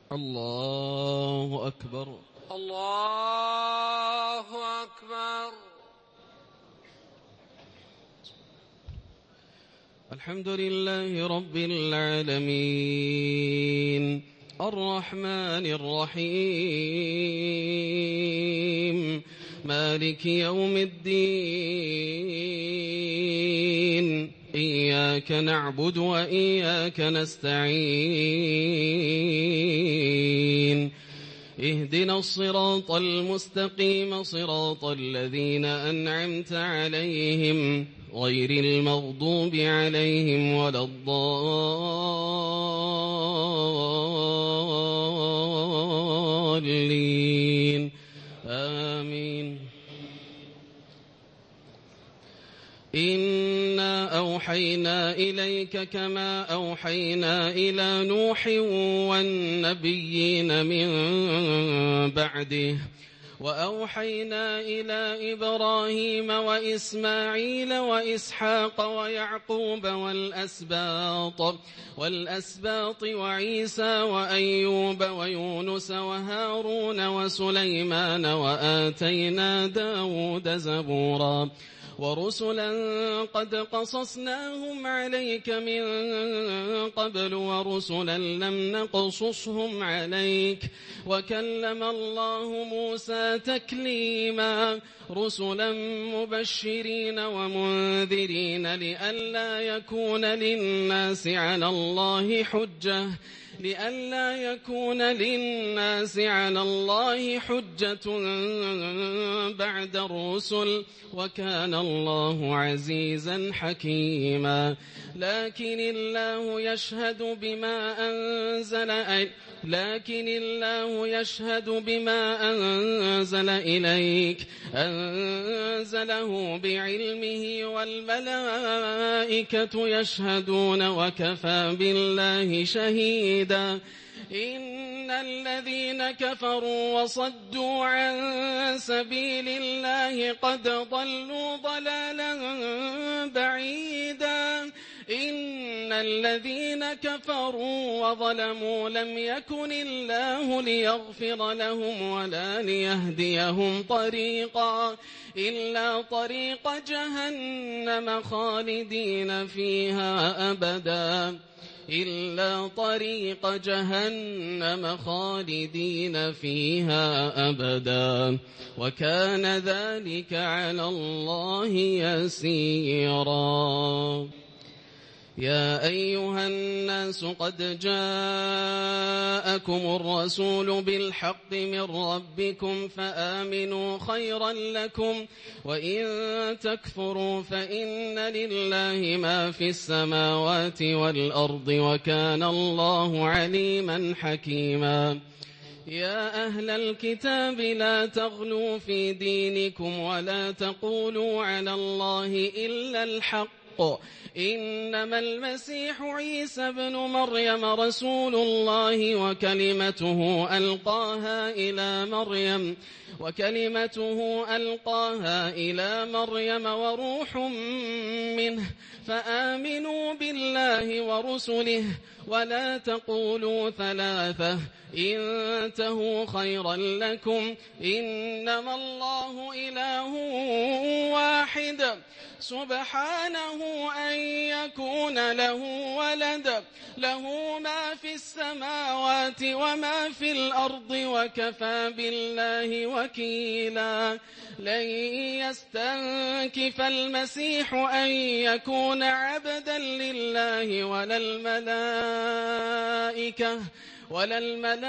الله أكبر. الله أكبر. الحمد لله رب العالمين الرحمن الرحيم مالك يوم الدين إياك نعبد وإياك نستعين اهدنا الصراط المستقيم صراط الذين أنعمت عليهم غير المغضوب عليهم ولا الضالين آمين. إنا أوحينا إليك كما أوحينا إلى نوح والنبيين من بعده وأوحينا إلى إبراهيم وإسماعيل وإسحاق ويعقوب والأسباط وعيسى وأيوب ويونس وهارون وسليمان وآتينا داود زبورا ورسلا قد قصصناهم عليك من قبل ورسلا لم نقصصهم عليك وكلم الله موسى تكليما رسلا مبشرين ومنذرين لئلا يكون للناس على الله حجة بعد الرسل وكان الله عزيزا حكيما. لكن الله يشهد بما أنزل إليك أنزله بعلمه والملائكة يشهدون وكفى بالله شهيدا. إن الذين كفروا وصدوا عن سبيل الله قد ضلوا ضلالا بعيدا. إن الذين كفروا وظلموا لم يكن الله ليغفر لهم ولا ليهديهم طريقا إلا طريق جهنم خالدين فيها أبدا وكان ذلك على الله يسيرا. يا أيها الناس قد جاءكم الرسول بالحق من ربكم فآمنوا خيرا لكم وإن تكفروا فإن لله ما في السماوات والأرض وكان الله عليما حكيما. يا أهل الكتاب لا تغلوا في دينكم ولا تقولوا على الله إلا الحق إنما المسيح عيسى بن مريم رسول الله وكلمته ألقاها إلى مريم وروح منه فآمنوا بالله ورسله ولا تقولوا ثلاثة انتهوا خيرا لكم إنما الله إله واحد سبحانه أن يكون له ولد له ما في السماوات وما في الأرض وكفى بالله وكيلا. لن يستنكف المسيح أن يكون عبدا لله ولا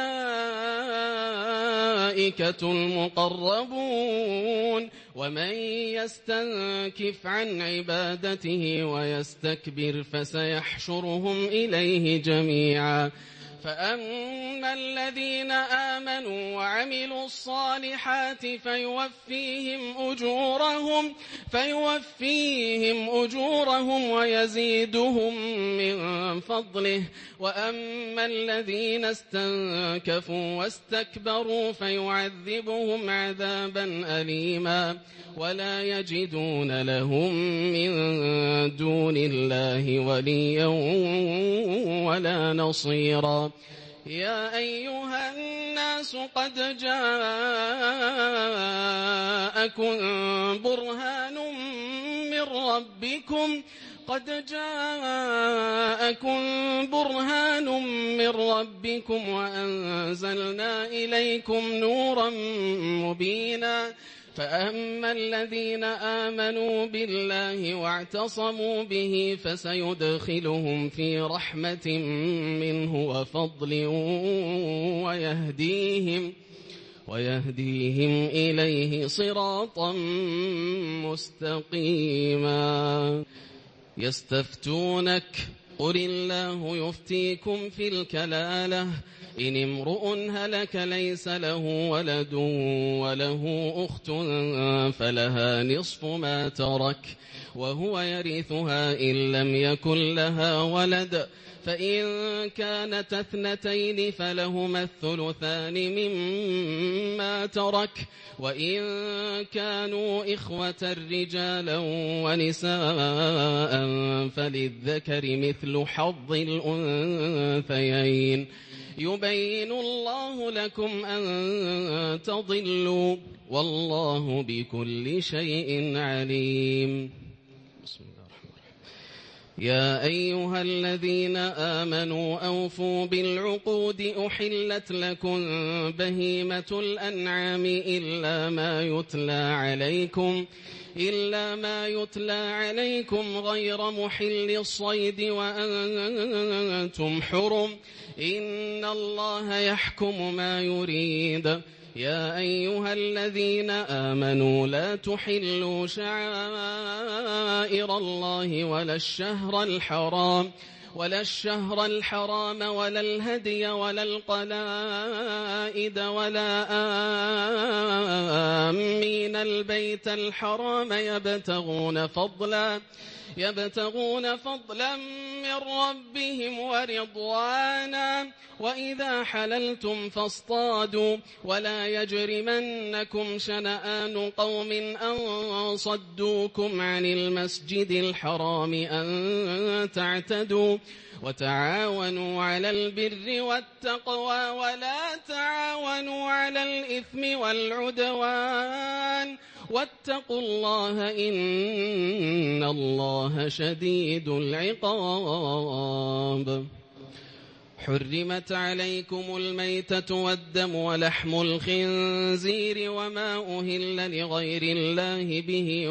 الملائكة المقربون ومن يستنكف عن عبادته ويستكبر فسيحشرهم إليه جميعا. فأما الذين آمنوا وعملوا الصالحات فيوفيهم أجورهم ويزيدهم من فضله. وأما الذين استنكفوا واستكبروا فيعذبهم عذابا أليما ولا يجدون لهم من دون الله وليا ولا نصيرا. يا أيها الناس قد جاءكم برهان من ربكم وأنزلنا إليكم نورا مبينا فأما الذين آمنوا بالله واعتصموا به فسيدخلهم في رحمة منه وفضل ويهديهم إليه صراطا مستقيما. يستفتونك قل الله يفتيكم في الكلالة إن امرؤ هلك ليس له ولد وله أخت فلها نصف ما ترك وهو يرثها إن لم يكن لها ولد فإن كانت اثنتين فلهما الثلثان مما ترك وإن كانوا إخوة رجالا ونساء فللذكر مثل حظ الأنثيين يبين الله لكم أن تضلوا والله بكل شيء عليم. بسم الله الرحمن الرحيم. يا أيها الذين آمنوا أوفوا بالعقود أحلت لكم بهيمة الأنعام إلا ما يتلى عليكم غير محل الصيد وأنتم حرم إن الله يحكم ما يريد. يا أيها الذين آمنوا لا تحلوا شعائر الله ولا الشهر الحرام ولا الهدي ولا القلائد ولا آمين البيت الحرام يبتغون فضلا من ربهم ورضوانا وإذا حللتم فاصطادوا ولا يجرمنكم شنآن قوم أن صدوكم عن المسجد الحرام أن تعتدوا وتعاونوا على البر والتقوى ولا تعاونوا على الإثم والعدوان واتقوا الله إن الله شديد العقاب. حرمت عليكم الميتة والدم ولحم الخنزير وما أهل لغير الله به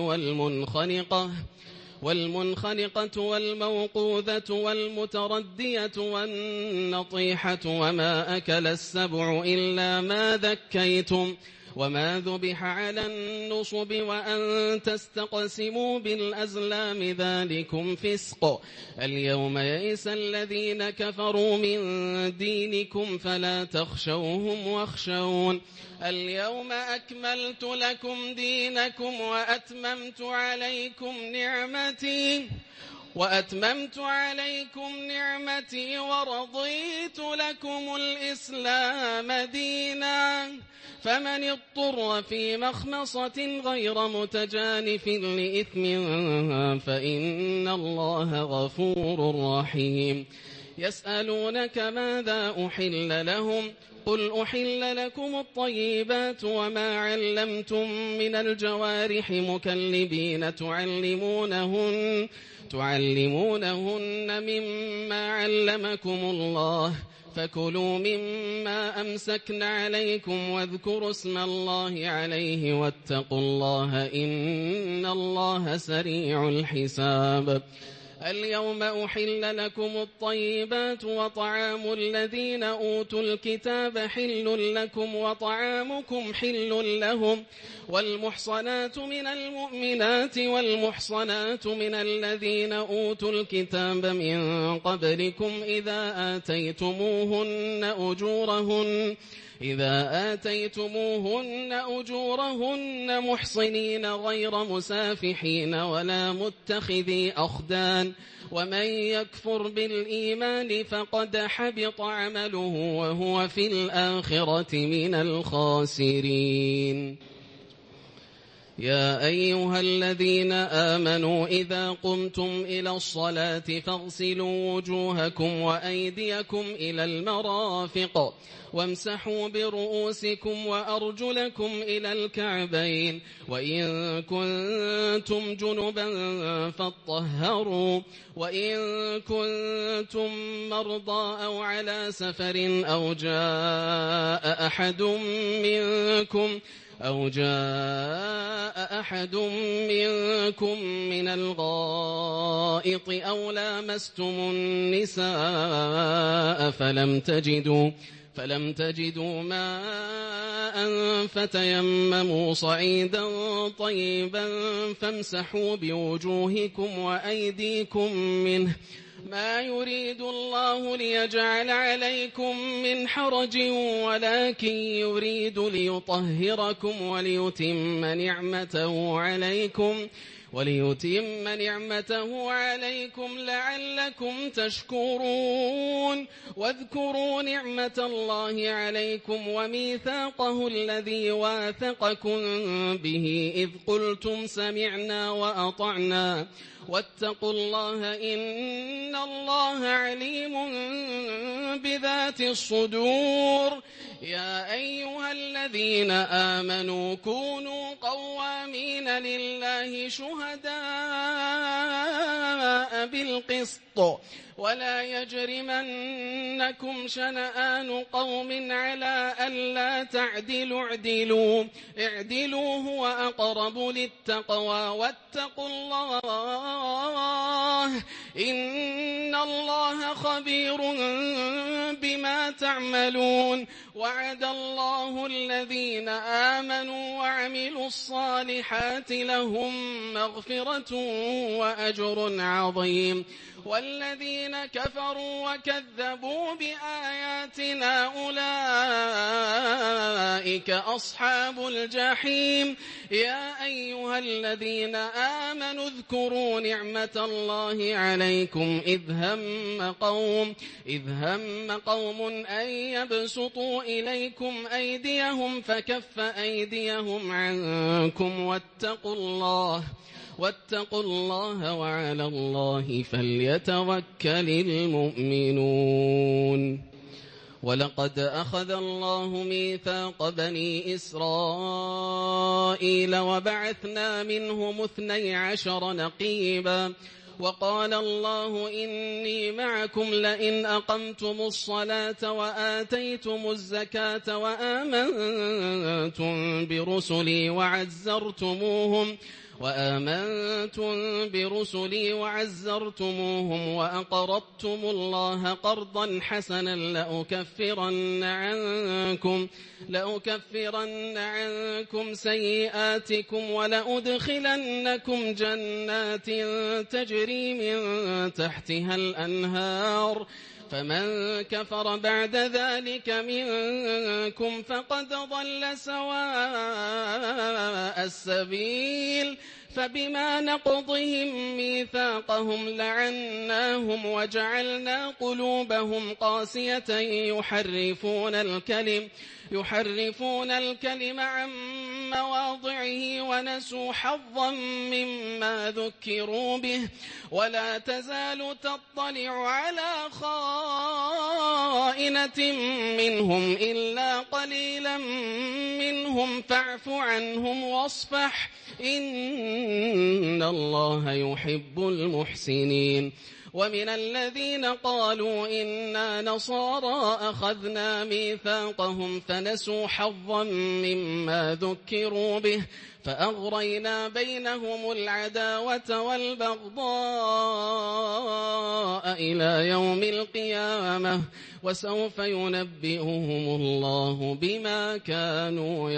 والمنخنقة والموقوذة والمتردية والنطيحة وما أكل السبع إلا ما ذكيتم وما ذبح على النصب وأن تستقسموا بالأزلام ذلكم فسق. اليوم يئس الذين كفروا من دينكم فلا تخشوهم واخشون. اليوم أكملت لكم دينكم وأتممت عليكم نعمتي ورضيت لكم الإسلام دينا فمن اضطر في مخمصة غير متجانف لإثم فإن الله غفور رحيم. يسألونك ماذا أحل لهم قل أحل لكم الطيبات وما علمتم من الجوارح مكلبين تعلمونهن مما علمكم الله فكلوا مما أمسكن عليكم واذكروا اسم الله عليه واتقوا الله إن الله سريع الحساب. اليوم أحل لكم الطيبات وطعام الذين أوتوا الكتاب حل لكم وطعامكم حل لهم والمحصنات من المؤمنات والمحصنات من الذين أوتوا الكتاب من قبلكم إذا آتيتموهن أجورهن محصنين غير مسافحين ولا متخذي أخدان ومن يكفر بالإيمان فقد حبط عمله وهو في الآخرة من الخاسرين. يا أيها الذين آمنوا إذا قمتم إلى الصلاة فاغسلوا وجوهكم وأيديكم إلى المرافق وامسحوا برؤوسكم وأرجلكم إلى الكعبين وإن كنتم جنبا فاطهروا وإن كنتم مرضى أو على سفر أو جاء أحد منكم من الغائط أو لامستم النساء فلم تجدوا ماء فتيمموا صعيدا طيبا فامسحوا بوجوهكم وأيديكم منه ما يريد الله ليجعل عليكم من حرج ولكن يريد ليطهركم وليتم نعمته عليكم لعلكم تشكرون واذكروا نعمة الله عليكم وميثاقه الذي واثقكم به إذ قلتم سمعنا وأطعنا واتقوا الله إن الله عليم بذات الصدور يا أيها الذين آمنوا كونوا قوامين لله شهداء بالقسط ولا يجرمنكم شنآن قوم على ألا تعدلوا اعدلوا هو أقرب للتقوى واتقوا الله إن الله خبير بما تعملون وعد الله الذين آمنوا وعملوا الصالحات لهم مغفرة وأجر عظيم والذين كفروا وكذبوا بآياتنا أولئك أصحاب الجحيم يا أيها الذين آمنوا اذكروا نعمة الله عليكم إذ هم قوم أن يبسطوا إليكم أيديهم فكف أيديهم عنكم واتقوا الله وعلى الله فليتوكل المؤمنون ولقد أخذ الله ميثاق بني إسرائيل وبعثنا منهم 12 نقيبا وقال الله إني معكم لئن أقمتم الصلاة وآتيتم الزكاة وآمنتم برسلي وعزرتموهم وأقرضتم الله قرضا حسنا لأكفرن عنكم سيئاتكم ولأدخلنكم جنات تجري من تحتها الأنهار فمن كفر بعد ذلك منكم فقد ضل سواء السبيل فبما نقضهم ميثاقهم لعناهم وجعلنا قلوبهم قاسية يحرفون الكلم عن مواضعه ونسوا حظا مما ذكروا به ولا تزال تطلع على خائنة منهم إلا قليلا منهم فاعف عنهم واصفح إن الله يحب المحسنين ومن الذين قالوا إنا نصارى أخذنا ميثاقهم فنسوا حظا مما ذكروا به فأغرينا بينهم العداوة والبغضاء إلى يوم القيامة وسوف ينبئهم الله بما كانوا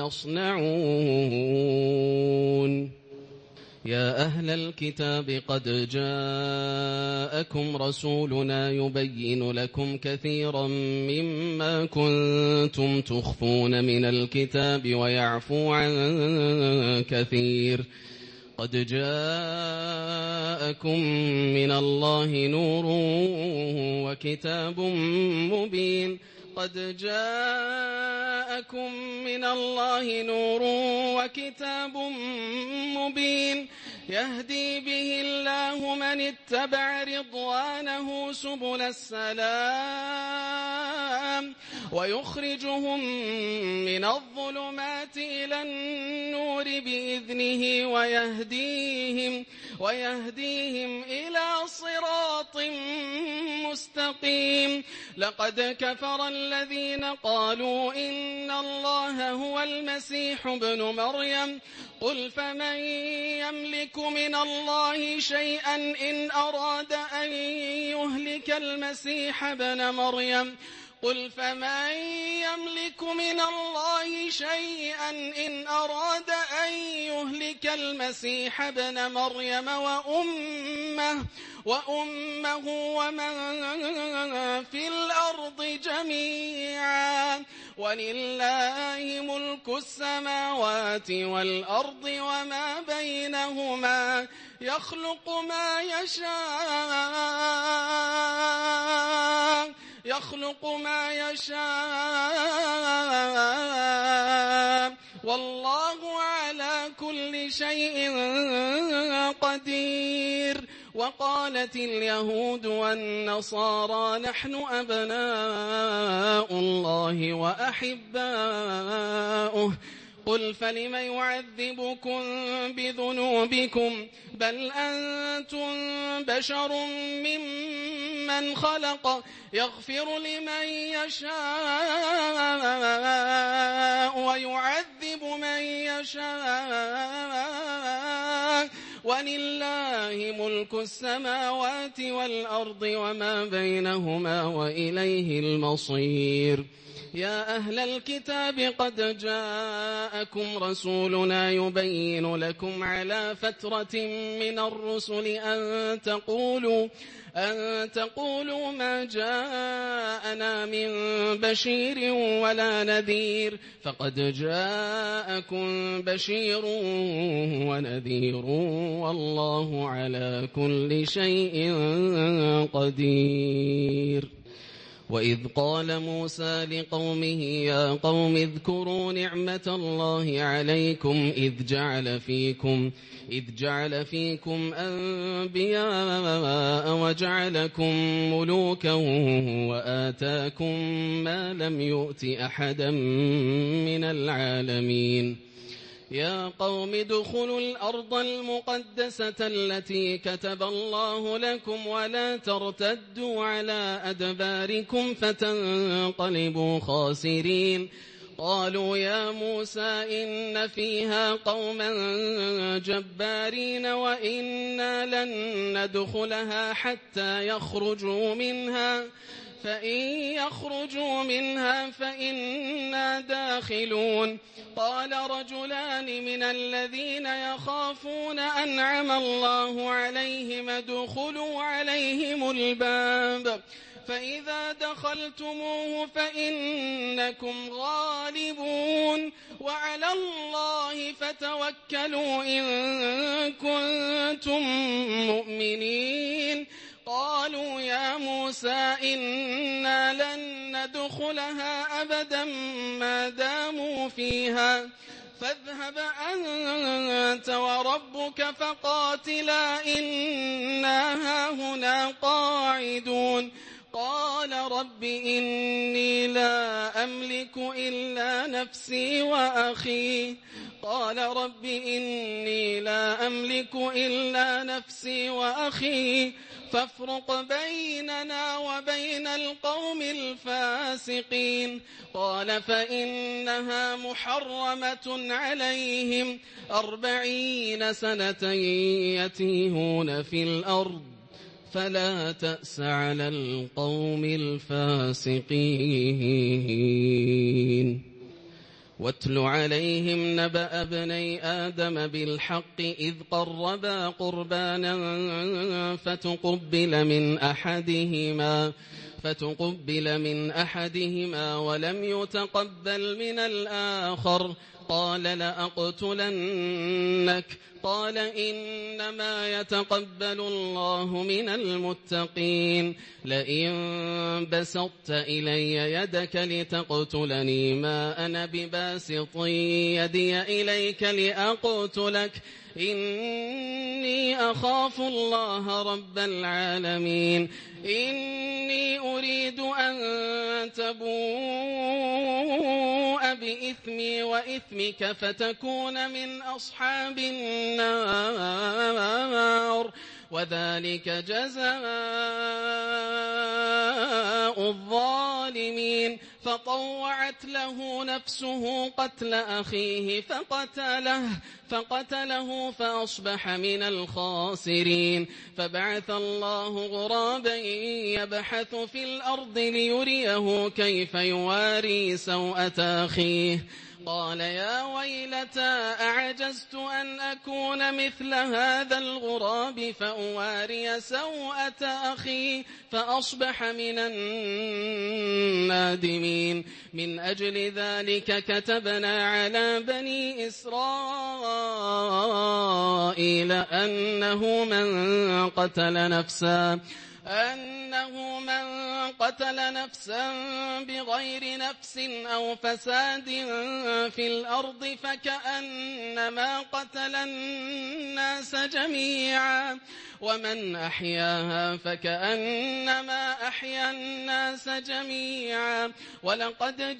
يصنعون يا أهل الكتاب قد جاءكم رسولنا يبين لكم كثيرا مما كنتم تخفون من الكتاب ويعفو عن كثير قد جاءكم من الله نور وكتاب مبين قد جاءكم من الله نور وكتاب مبين يهدي به الله من اتبع رضوانه سبل السلام ويخرجهم من الظلمات إلى النور بإذنه ويهديهم إلى صراط مستقيم لقد كفر الذين قالوا إن الله هو المسيح ابن مريم قل فمن يملك من الله شيئا إن أراد أن يهلك المسيح ابن مريم قل فمن يملك من الله شيئا إن أراد أن يهلك المسيح ابن مريم وأمه ومن في الأرض جميعا ولله ملك السماوات والأرض وما بينهما يخلق ما يشاء والله على كل شيء قدير وقالت اليهود والنصارى نحن أبناء الله وأحباؤه قل فلم يعذبكم بذنوبكم بل أنتم بشر ممن خلق يغفر لمن يشاء ويعذب من يشاء ولله ملك السماوات والأرض وما بينهما وإليه المصير يا أهل الكتاب قد جاءكم رسولنا يبين لكم على فترة من الرسل أن تقولوا ما جاءنا من بشير ولا نذير فقد جاءكم بشير ونذير والله على كل شيء قدير وإذ قال موسى لقومه يا قوم اذكروا نعمة الله عليكم إذ جعل فيكم أنبياء وجعلكم ملوكا وآتاكم ما لم يؤت أحدا من العالمين يا قوم ادخلوا الأرض المقدسة التي كتب الله لكم ولا ترتدوا على أدباركم فتنقلبوا خاسرين قالوا يا موسى إن فيها قوما جبارين وإنا لن ندخلها حتى يخرجوا منها فإن يخرجوا منها فإنا داخلون قال رجلان من الذين يخافون أنعم الله عليهم ادخلوا عليهم الباب فإذا دخلتموه فإنكم غالبون وعلى الله فتوكلوا إن كنتم مؤمنين قالوا يا موسى إنا لن ندخلها أبدا ما داموا فيها فاذهب أنت وربك فقاتلا إنا هاهنا قاعدون قال رب إني لا أملك إلا نفسي وأخي فافرق بيننا وبين القوم الفاسقين قال فإنها محرمة عليهم 40 سنة يتيهون في الأرض فلا تأس على القوم الفاسقين واتل عليهم نبأ ابني آدم بالحق إذ قربا قربانا فتقبل من أحدهما ولم يتقبل من الآخر قال لأقتلنك قال إنما يتقبل الله من المتقين لئن بسطت إلي يدك لتقتلني ما أنا بباسط يدي إليك لأقتلك إني أخاف الله رب العالمين إني أريد أن تبوء بإثمي وإثمك فتكون من أصحاب النار وذلك جزاء الظالمين فطوعت له نفسه قتل أخيه فقتله فأصبح من الخاسرين فبعث الله غرابا يبحث في الأرض ليريه كيف يواري سوءة أخيه قال يا ويلتى أعجزت أن أكون مثل هذا الغراب فأواري سوءة أخي فأصبح من النادمين من أجل ذلك كتبنا على بني إسرائيل أنه من قتل نفسا بغير نفس أو فساد في الأرض فكأنما قتل الناس جميعا ومن أحياها فكأنما أحيا الناس جميعا ولقد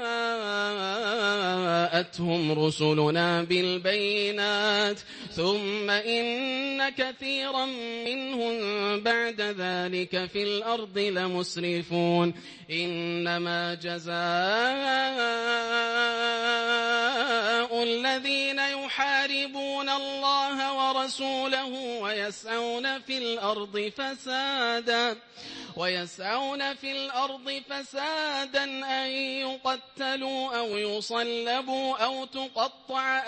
جاءتهم رسلنا بالبينات ثم إن كثيرا منهم بعد ذلك في الأرض لمسرفون إنما جزاء الذين يحاربون الله ورسوله ويسعون في الأرض فسادا أن يقتلوا أو يصلبوا أو تقطع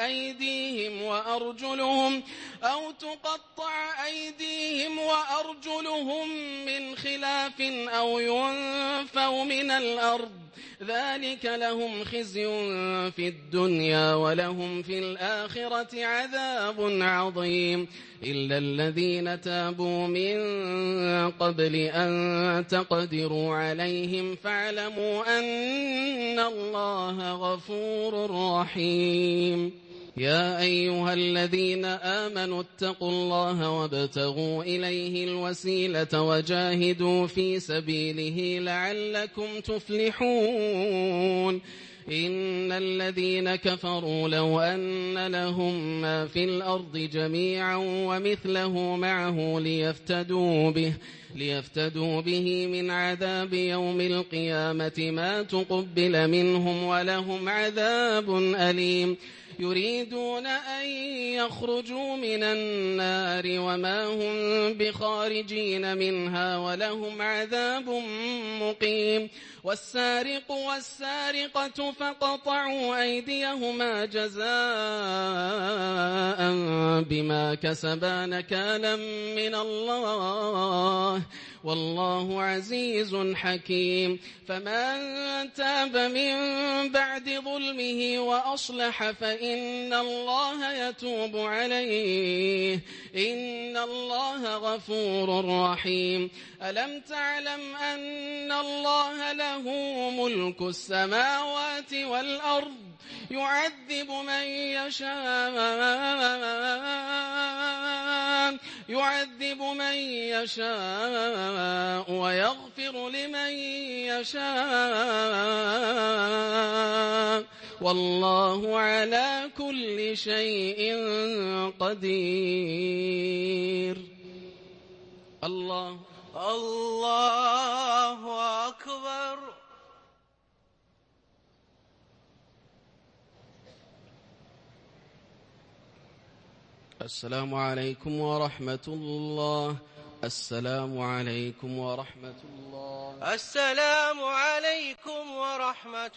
أيديهم وأرجلهم من خلاف أو ينفوا من الأرض ذلك لهم خزي في الدنيا ولهم في الآخرة عذاب عظيم إلا الذين تابوا من قبل أن تقدروا عليهم فاعلموا أن الله غفور رحيم يا أيها الذين آمنوا اتقوا الله وابتغوا إليه الوسيلة وجاهدوا في سبيله لعلكم تفلحون إن الذين كفروا لو أن لهم ما في الأرض جميعا ومثله معه ليفتدوا به من عذاب يوم القيامة ما تقبل منهم ولهم عذاب أليم يريدون أن يخرجوا من النار وما هم بخارجين منها ولهم عذاب مقيم والسارق والسارقة فقطعوا أيديهما جزاء بما كسبا نكالا من الله والله عزيز حكيم فمن تاب من بعد ظلمه وأصلح فإن الله يتوب عليه إن الله غفور رحيم ألم تعلم أن الله له ملك السماوات والأرض يعذب من يشاء ويغفر لمن يشاء والله على كل شيء قدير الله أكبر. السلام عليكم ورحمة الله. السلام عليكم ورحمة الله. السلام عليكم ورحمة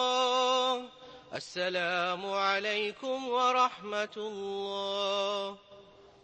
الله. السلام عليكم ورحمة الله.